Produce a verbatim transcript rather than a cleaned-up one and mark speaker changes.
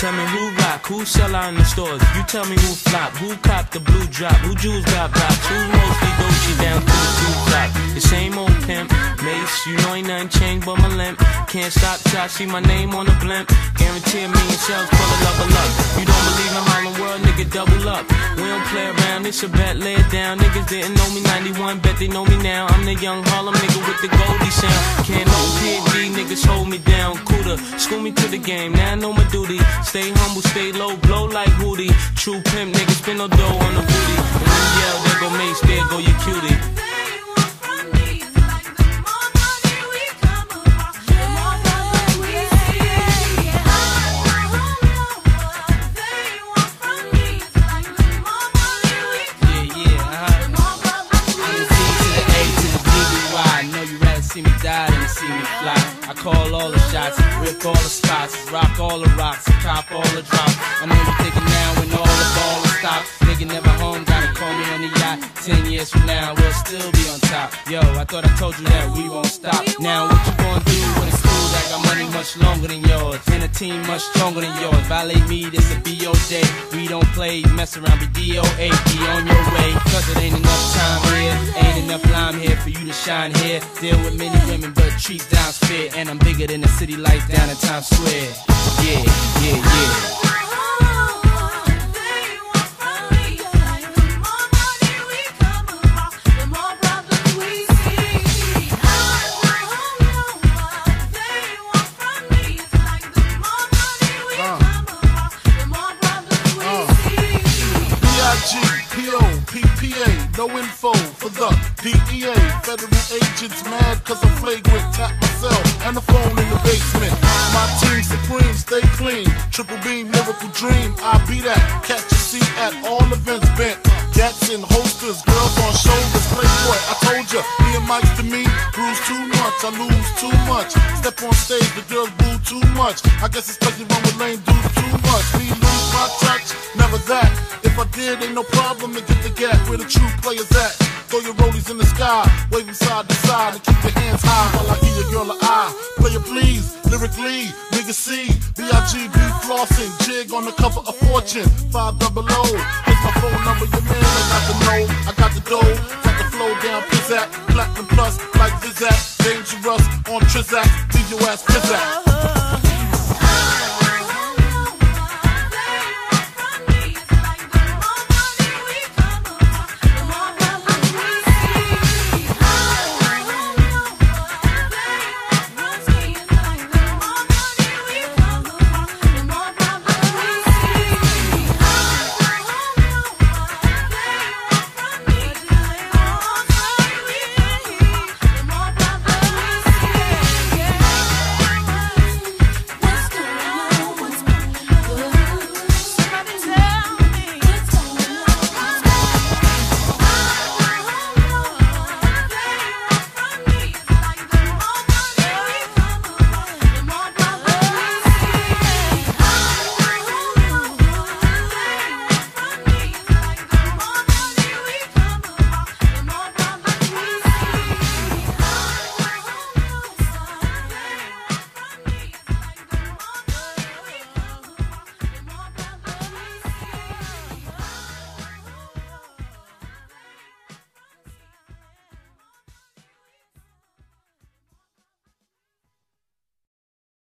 Speaker 1: Tell me who rock, who sell out in the stores. You tell me who flop, who cop the blue drop, who jewels got blocks, who mostly Dolce down to the blue drop. The same old pimp, Mace, you know ain't nothing changed but my limp. Can't stop till I see my name on the blimp. Guarantee a million shells full of level up. You don't believe in Harlem World, nigga, double up. We don't play around, it's a bet, lay it down. Niggas didn't know me ninety-one, bet they know me now. I'm the young Harlem nigga with the Goldie sound. Can't no P and D, niggas hold me down. Cooler, school me to the game, now I know my duty. Stay humble, stay low, blow like Hootie. True pimp, niggas spin no dough on the booty. And when you yell, there go Mace, there go your cutie.
Speaker 2: See me die and see me fly. I call all the shots, rip all the spots, rock all the rocks, cop all the drops. I know you thinking now when all the ball is stopped. Nigga never home, gotta call me on the yacht. Ten years from now, we'll still be on top. Yo, I thought I told you that we won't stop. Now what you gonna do when it's cool? I got money much longer than yours, and a team much stronger than yours. Violate me, this a B O day. We don't play, mess around, be D O A. Be on your way, cause it ain't enough time here. Ain't enough lime here for you to shine here. Deal with many women, but treat down's fair. And I'm bigger than the city lights down in Times Square. Yeah, yeah, yeah.
Speaker 3: No info for the D E A. Federal agents mad cause I'm flagrant. Tap myself and the phone in the basement. My team supreme, stay clean. Triple beam, miracle dream. I be that. Catch a seat at all events bent. Gats in holsters, girls on shoulders. Playboy, I told ya, me and Mike to me. Bruise too much, I lose too much. Step on stage, the girls boo too much. I guess it's cause you run with lame dudes too much. Me lose my touch, never that. If I did, ain't no problem to get the gap where the true players at. Throw your rollies in the sky, wave them side to side, and keep your hands high while I give your girl an eye. Player please, lyrically, nigga C, B I G B flossing, jig on the cover of Fortune, five double O. Here's my phone number, your man, I got the know, I got the dough, got the flow down, pizzazz, platinum plus, like Zizak, dangerous on Trizak, leave your ass pizzazz.